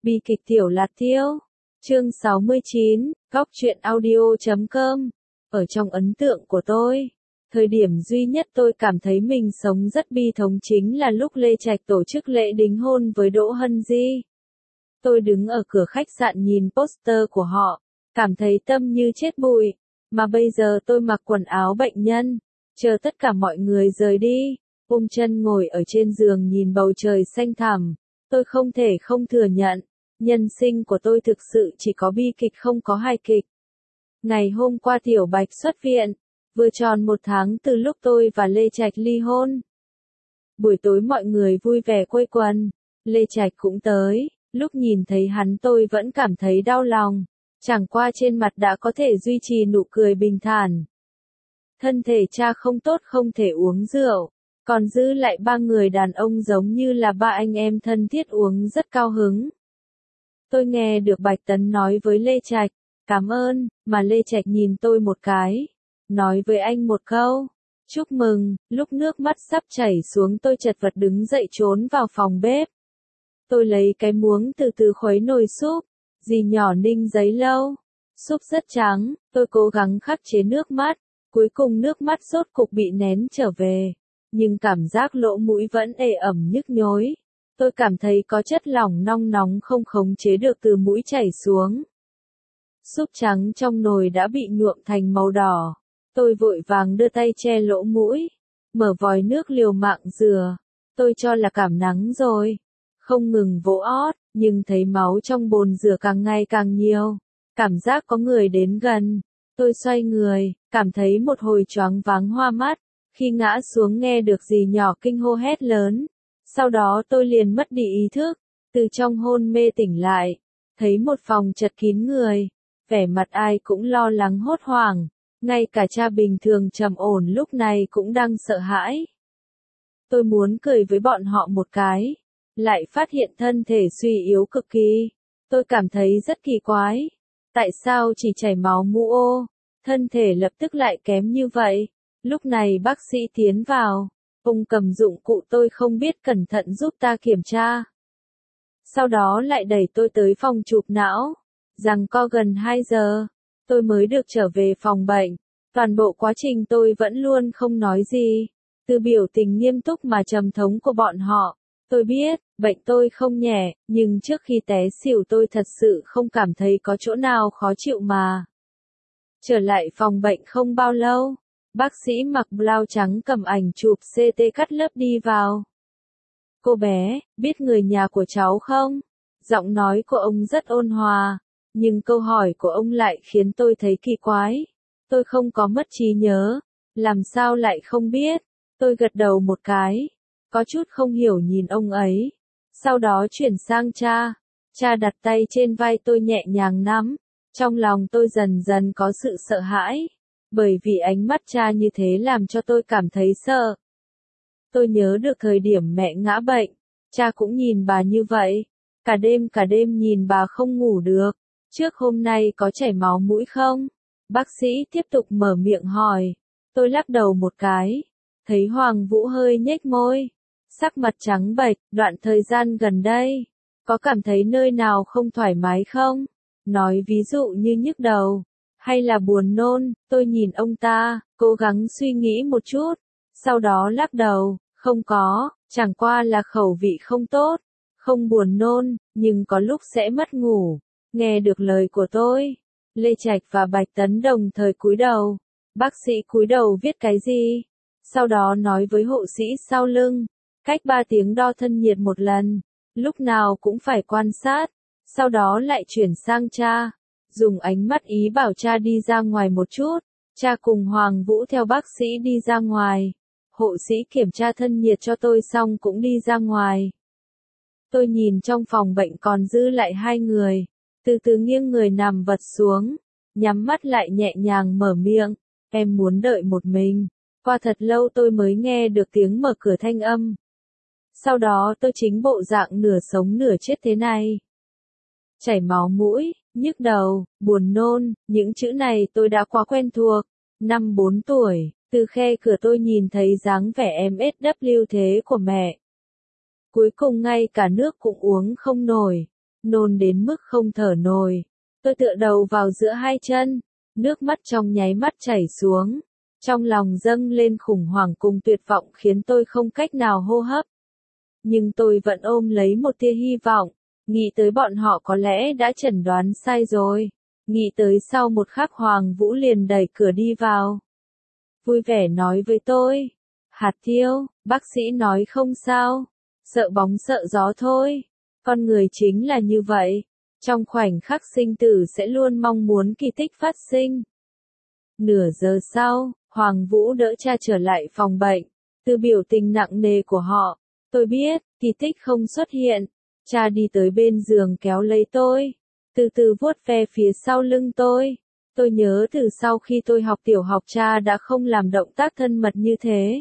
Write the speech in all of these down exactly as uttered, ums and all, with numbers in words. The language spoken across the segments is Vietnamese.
Bi kịch Tiểu Lạt Tiêu, chương sáu mươi chín, góc truyện audio chấm com. Ở trong ấn tượng của tôi, thời điểm duy nhất tôi cảm thấy mình sống rất bi thống chính là lúc Lê Trạch tổ chức lễ đính hôn với Đỗ Hân Di. Tôi đứng ở cửa khách sạn nhìn poster của họ, cảm thấy tâm như chết bụi, mà bây giờ tôi mặc quần áo bệnh nhân, chờ tất cả mọi người rời đi, ôm chân ngồi ở trên giường nhìn bầu trời xanh thẳm. Tôi không thể không thừa nhận, nhân sinh của tôi thực sự chỉ có bi kịch không có hài kịch. Ngày hôm qua Tiểu Bạch xuất viện, vừa tròn một tháng từ lúc tôi và Lê Trạch ly hôn. Buổi tối mọi người vui vẻ quây quần, Lê Trạch cũng tới, lúc nhìn thấy hắn tôi vẫn cảm thấy đau lòng, chẳng qua trên mặt đã có thể duy trì nụ cười bình thản. Thân thể cha không tốt không thể uống rượu, còn giữ lại ba người đàn ông giống như là ba anh em thân thiết uống rất cao hứng. Tôi nghe được Bạch Tấn nói với Lê Trạch, cảm ơn, mà Lê Trạch nhìn tôi một cái, nói với anh một câu, chúc mừng. Lúc nước mắt sắp chảy xuống tôi chật vật đứng dậy trốn vào phòng bếp. Tôi lấy cái muỗng từ từ khuấy nồi súp, dì nhỏ ninh giấy lâu. Súp rất trắng, tôi cố gắng khắc chế nước mắt, cuối cùng nước mắt rốt cục bị nén trở về. Nhưng cảm giác lỗ mũi vẫn ê ẩm nhức nhối. Tôi cảm thấy có chất lỏng nong nóng không khống chế được từ mũi chảy xuống. Súp trắng trong nồi đã bị nhuộm thành màu đỏ. Tôi vội vàng đưa tay che lỗ mũi, mở vòi nước liều mạng rửa. Tôi cho là cảm nắng rồi, không ngừng vỗ ót, nhưng thấy máu trong bồn rửa càng ngày càng nhiều. Cảm giác có người đến gần. Tôi xoay người, cảm thấy một hồi choáng váng hoa mắt. Khi ngã xuống nghe được dì nhỏ kinh hô hét lớn. Sau đó tôi liền mất đi ý thức, từ trong hôn mê tỉnh lại, thấy một phòng chật kín người, vẻ mặt ai cũng lo lắng hốt hoảng, ngay cả cha bình thường trầm ổn lúc này cũng đang sợ hãi. Tôi muốn cười với bọn họ một cái, lại phát hiện thân thể suy yếu cực kỳ, tôi cảm thấy rất kỳ quái, tại sao chỉ chảy máu mũ ô, thân thể lập tức lại kém như vậy. Lúc này bác sĩ tiến vào, ông cầm dụng cụ tôi không biết cẩn thận giúp ta kiểm tra. Sau đó lại đẩy tôi tới phòng chụp não, giằng co gần hai giờ, tôi mới được trở về phòng bệnh. Toàn bộ quá trình tôi vẫn luôn không nói gì, từ biểu tình nghiêm túc mà trầm thống của bọn họ. Tôi biết, bệnh tôi không nhẹ, nhưng trước khi té xỉu tôi thật sự không cảm thấy có chỗ nào khó chịu mà. Trở lại phòng bệnh không bao lâu. Bác sĩ mặc blau trắng cầm ảnh chụp xê tê cắt lớp đi vào. Cô bé, biết người nhà của cháu không? Giọng nói của ông rất ôn hòa, nhưng câu hỏi của ông lại khiến tôi thấy kỳ quái. Tôi không có mất trí nhớ, làm sao lại không biết? Tôi gật đầu một cái, có chút không hiểu nhìn ông ấy. Sau đó chuyển sang cha, cha đặt tay trên vai tôi nhẹ nhàng nắm, trong lòng tôi dần dần có sự sợ hãi. Bởi vì ánh mắt cha như thế làm cho tôi cảm thấy sợ. Tôi nhớ được thời điểm mẹ ngã bệnh, cha cũng nhìn bà như vậy. Cả đêm cả đêm nhìn bà không ngủ được. Trước hôm nay có chảy máu mũi không? Bác sĩ tiếp tục mở miệng hỏi. Tôi lắc đầu một cái. Thấy Hoàng Vũ hơi nhếch môi. Sắc mặt trắng bệch, đoạn thời gian gần đây. Có cảm thấy nơi nào không thoải mái không? Nói ví dụ như nhức đầu. Hay là buồn nôn, tôi nhìn ông ta, cố gắng suy nghĩ một chút, sau đó lắc đầu, không có, chẳng qua là khẩu vị không tốt, không buồn nôn, nhưng có lúc sẽ mất ngủ. Nghe được lời của tôi, Lê Trạch và Bạch Tấn đồng thời cúi đầu, bác sĩ cúi đầu viết cái gì, sau đó nói với hộ sĩ sau lưng, cách ba tiếng đo thân nhiệt một lần, lúc nào cũng phải quan sát, sau đó lại chuyển sang cha. Dùng ánh mắt ý bảo cha đi ra ngoài một chút, cha cùng Hoàng Vũ theo bác sĩ đi ra ngoài. Hộ sĩ kiểm tra thân nhiệt cho tôi xong cũng đi ra ngoài. Tôi nhìn trong phòng bệnh còn dư lại hai người, từ từ nghiêng người nằm vật xuống, nhắm mắt lại nhẹ nhàng mở miệng, em muốn đợi một mình. Qua thật lâu tôi mới nghe được tiếng mở cửa thanh âm. Sau đó tôi chính bộ dạng nửa sống nửa chết thế này. Chảy máu mũi, nhức đầu, buồn nôn, những chữ này tôi đã quá quen thuộc. Năm bốn tuổi, từ khe cửa tôi nhìn thấy dáng vẻ em ét vê thế của mẹ. Cuối cùng ngay cả nước cũng uống không nổi. nôn đến mức không thở nổi. Tôi tựa đầu vào giữa hai chân, nước mắt trong nháy mắt chảy xuống. Trong lòng dâng lên khủng hoảng cùng tuyệt vọng khiến tôi không cách nào hô hấp. Nhưng tôi vẫn ôm lấy một tia hy vọng, nghĩ tới bọn họ có lẽ đã chẩn đoán sai rồi. Nghĩ tới sau một khắc Hoàng Vũ liền đẩy cửa đi vào. Vui vẻ nói với tôi, Hạt Tiêu, bác sĩ nói không sao, sợ bóng sợ gió thôi. Con người chính là như vậy, trong khoảnh khắc sinh tử sẽ luôn mong muốn kỳ tích phát sinh. Nửa giờ sau, Hoàng Vũ đỡ cha trở lại phòng bệnh. Từ biểu tình nặng nề của họ, tôi biết, kỳ tích không xuất hiện. Cha đi tới bên giường kéo lấy tôi, từ từ vuốt ve phía sau lưng tôi. Tôi nhớ từ sau khi tôi học tiểu học cha đã không làm động tác thân mật như thế.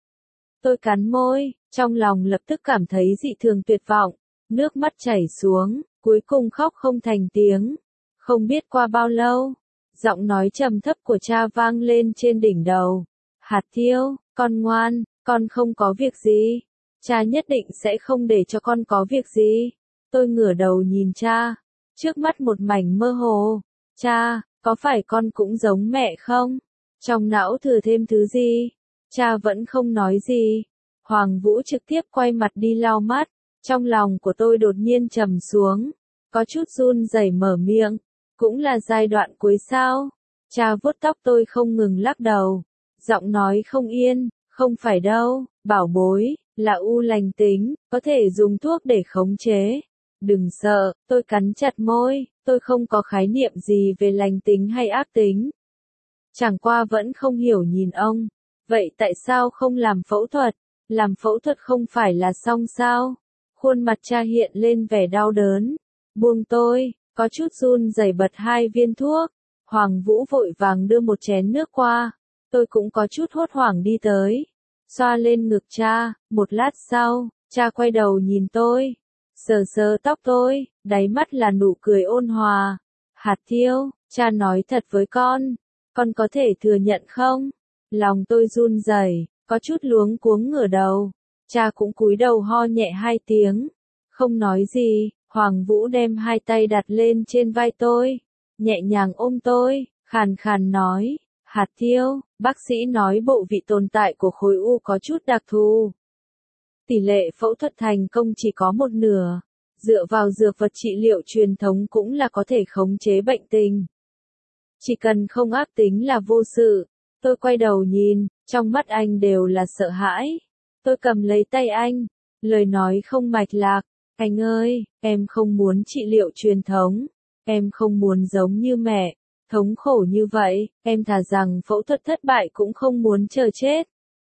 Tôi cắn môi, trong lòng lập tức cảm thấy dị thường tuyệt vọng, nước mắt chảy xuống, cuối cùng khóc không thành tiếng. Không biết qua bao lâu, giọng nói trầm thấp của cha vang lên trên đỉnh đầu. Hạt Tiêu, con ngoan, con không có việc gì. Cha nhất định sẽ không để cho con có việc gì. Tôi ngửa đầu nhìn cha, trước mắt một mảnh mơ hồ. Cha, có phải con cũng giống mẹ không? Trong não thừa thêm thứ gì? Cha vẫn không nói gì. Hoàng Vũ trực tiếp quay mặt đi lau mắt. Trong lòng của tôi đột nhiên trầm xuống, có chút run rẩy mở miệng. Cũng là giai đoạn cuối sao? Cha vuốt tóc tôi không ngừng lắc đầu, giọng nói không yên, không phải đâu, bảo bối, là u lành tính, có thể dùng thuốc để khống chế. Đừng sợ, tôi cắn chặt môi, tôi không có khái niệm gì về lành tính hay ác tính. Chẳng qua vẫn không hiểu nhìn ông, vậy tại sao không làm phẫu thuật? Làm phẫu thuật không phải là xong sao? Khuôn mặt cha hiện lên vẻ đau đớn, buông tôi, có chút run rẩy bật hai viên thuốc. Hoàng Vũ vội vàng đưa một chén nước qua, tôi cũng có chút hốt hoảng đi tới, xoa lên ngực cha. Một lát sau, cha quay đầu nhìn tôi, sờ sờ tóc tôi, đáy mắt là nụ cười ôn hòa. Hạt Tiêu, cha nói thật với con, con có thể thừa nhận không? Lòng tôi run rẩy, có chút luống cuống ngửa đầu. Cha cũng cúi đầu ho nhẹ hai tiếng, không nói gì. Hoàng Vũ đem hai tay đặt lên trên vai tôi, nhẹ nhàng ôm tôi, khàn khàn nói, Hạt Tiêu, bác sĩ nói bộ vị tồn tại của khối u có chút đặc thù. Tỷ lệ phẫu thuật thành công chỉ có một nửa, dựa vào dược vật trị liệu truyền thống cũng là có thể khống chế bệnh tình. Chỉ cần không ác tính là vô sự. Tôi quay đầu nhìn, trong mắt anh đều là sợ hãi. Tôi cầm lấy tay anh, lời nói không mạch lạc. Anh ơi, em không muốn trị liệu truyền thống, em không muốn giống như mẹ, thống khổ như vậy, em thà rằng phẫu thuật thất bại cũng không muốn chờ chết.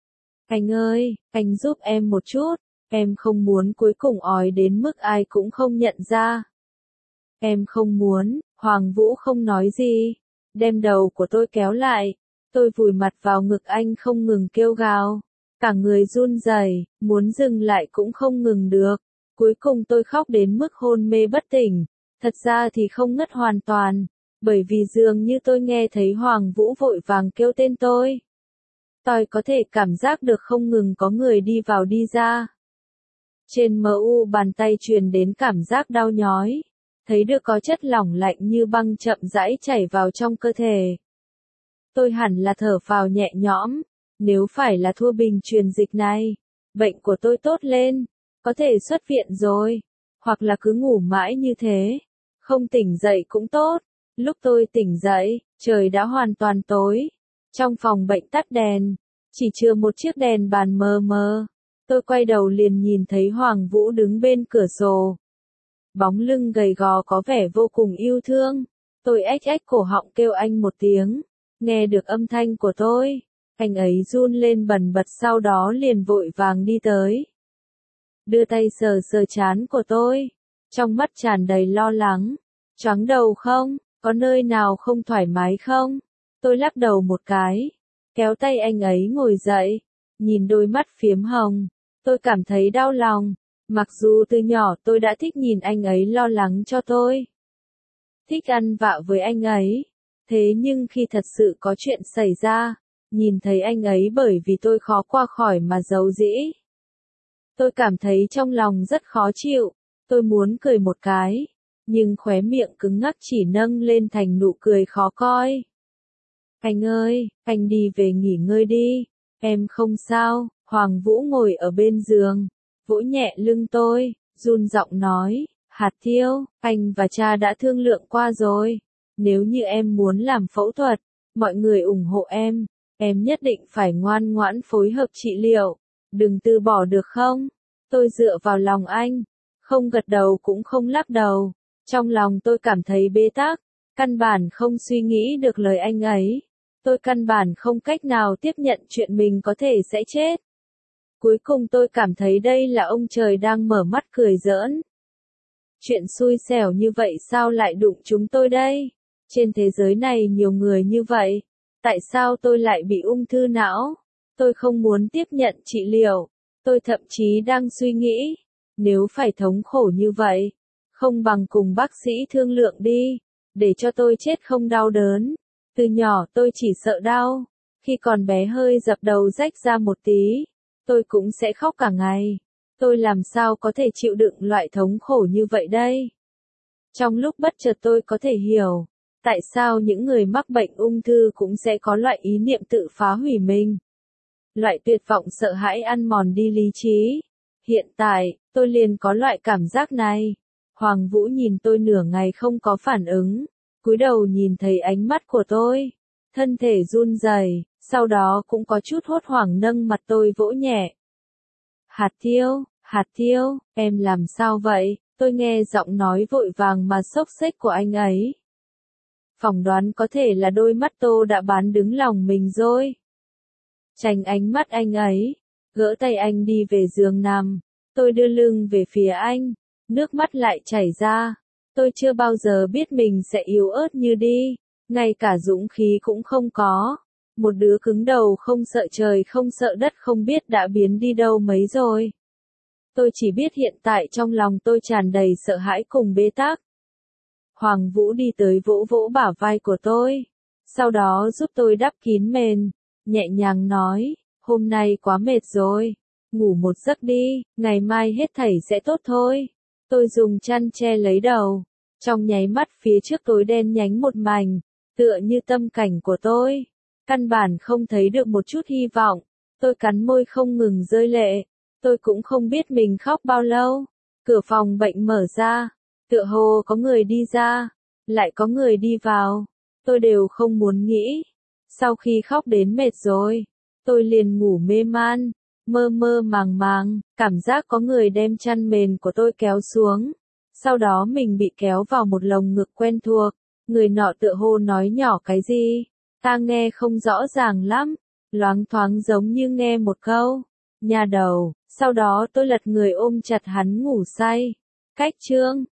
Anh ơi, anh giúp em một chút, em không muốn cuối cùng ói đến mức ai cũng không nhận ra. Em không muốn. Hoàng Vũ không nói gì, đem đầu của tôi kéo lại, tôi vùi mặt vào ngực anh không ngừng kêu gào, cả người run rẩy, muốn dừng lại cũng không ngừng được. Cuối cùng tôi khóc đến mức hôn mê bất tỉnh, thật ra thì không ngất hoàn toàn, bởi vì dường như tôi nghe thấy Hoàng Vũ vội vàng kêu tên tôi. Tôi có thể cảm giác được không ngừng có người đi vào đi ra. Trên mờ u bàn tay truyền đến cảm giác đau nhói, thấy được có chất lỏng lạnh như băng chậm rãi chảy vào trong cơ thể. Tôi hẳn là thở phào nhẹ nhõm, nếu phải là thua bình truyền dịch này, bệnh của tôi tốt lên, có thể xuất viện rồi, hoặc là cứ ngủ mãi như thế, không tỉnh dậy cũng tốt. Lúc tôi tỉnh dậy, trời đã hoàn toàn tối, trong phòng bệnh tắt đèn, chỉ chừa một chiếc đèn bàn mờ mờ. Tôi quay đầu liền nhìn thấy Hoàng Vũ đứng bên cửa sổ. Bóng lưng gầy gò có vẻ vô cùng yêu thương. Tôi ếch ếch cổ họng kêu anh một tiếng, nghe được âm thanh của tôi, anh ấy run lên bần bật, sau đó liền vội vàng đi tới. Đưa tay sờ sờ trán của tôi, trong mắt tràn đầy lo lắng. Choáng đầu không? Có nơi nào không thoải mái không? Tôi lắc đầu một cái, kéo tay anh ấy ngồi dậy, nhìn đôi mắt phiếm hồng, tôi cảm thấy đau lòng. Mặc dù từ nhỏ tôi đã thích nhìn anh ấy lo lắng cho tôi, thích ăn vạ với anh ấy, thế nhưng khi thật sự có chuyện xảy ra, nhìn thấy anh ấy bởi vì tôi khó qua khỏi mà giấu dĩ, tôi cảm thấy trong lòng rất khó chịu. Tôi muốn cười một cái, nhưng khóe miệng cứng ngắc chỉ nâng lên thành nụ cười khó coi. Anh ơi, anh đi về nghỉ ngơi đi, em không sao. Hoàng Vũ ngồi ở bên giường, vỗ nhẹ lưng tôi, run giọng nói, Hạt Tiêu, anh và cha đã thương lượng qua rồi. Nếu như em muốn làm phẫu thuật, mọi người ủng hộ em, em nhất định phải ngoan ngoãn phối hợp trị liệu, đừng từ bỏ được không? Tôi dựa vào lòng anh, không gật đầu cũng không lắc đầu, trong lòng tôi cảm thấy bế tắc, căn bản không suy nghĩ được lời anh ấy. Tôi căn bản không cách nào tiếp nhận chuyện mình có thể sẽ chết. Cuối cùng tôi cảm thấy đây là ông trời đang mở mắt cười giỡn. Chuyện xui xẻo như vậy sao lại đụng chúng tôi đây? Trên thế giới này nhiều người như vậy, tại sao tôi lại bị ung thư não? Tôi không muốn tiếp nhận trị liệu, tôi thậm chí đang suy nghĩ, nếu phải thống khổ như vậy, không bằng cùng bác sĩ thương lượng đi, để cho tôi chết không đau đớn. Từ nhỏ tôi chỉ sợ đau, khi còn bé hơi dập đầu rách ra một tí, tôi cũng sẽ khóc cả ngày. Tôi làm sao có thể chịu đựng loại thống khổ như vậy đây? Trong lúc bất chợt tôi có thể hiểu, tại sao những người mắc bệnh ung thư cũng sẽ có loại ý niệm tự phá hủy mình. Loại tuyệt vọng sợ hãi ăn mòn đi lý trí. Hiện tại, tôi liền có loại cảm giác này. Hoàng Vũ nhìn tôi nửa ngày không có phản ứng, cúi đầu nhìn thấy ánh mắt của tôi, thân thể run rẩy, sau đó cũng có chút hốt hoảng nâng mặt tôi vỗ nhẹ. Hạt Tiêu, Hạt Tiêu, em làm sao vậy? Tôi nghe giọng nói vội vàng mà xốc xếch của anh ấy. Phỏng đoán có thể là đôi mắt tô đã bán đứng lòng mình rồi. Tránh ánh mắt anh ấy, gỡ tay anh đi về giường nằm, tôi đưa lưng về phía anh, nước mắt lại chảy ra. Tôi chưa bao giờ biết mình sẽ yếu ớt như đi, ngay cả dũng khí cũng không có. Một đứa cứng đầu không sợ trời không sợ đất không biết đã biến đi đâu mấy rồi. Tôi chỉ biết hiện tại trong lòng tôi tràn đầy sợ hãi cùng bế tắc. Hoàng Vũ đi tới vỗ vỗ bả vai của tôi, sau đó giúp tôi đắp kín mền, nhẹ nhàng nói, hôm nay quá mệt rồi, ngủ một giấc đi, ngày mai hết thảy sẽ tốt thôi. Tôi dùng chăn che lấy đầu, trong nháy mắt phía trước tối đen nhánh một mảnh, tựa như tâm cảnh của tôi, căn bản không thấy được một chút hy vọng. Tôi cắn môi không ngừng rơi lệ, tôi cũng không biết mình khóc bao lâu. Cửa phòng bệnh mở ra, tựa hồ có người đi ra, lại có người đi vào, tôi đều không muốn nghĩ. Sau khi khóc đến mệt rồi, tôi liền ngủ mê man, mơ mơ màng màng, cảm giác có người đem chăn mền của tôi kéo xuống. Sau đó mình bị kéo vào một lồng ngực quen thuộc, người nọ tựa hồ nói nhỏ cái gì, ta nghe không rõ ràng lắm, loáng thoáng giống như nghe một câu, nhà đầu, sau đó tôi lật người ôm chặt hắn ngủ say. Cách chương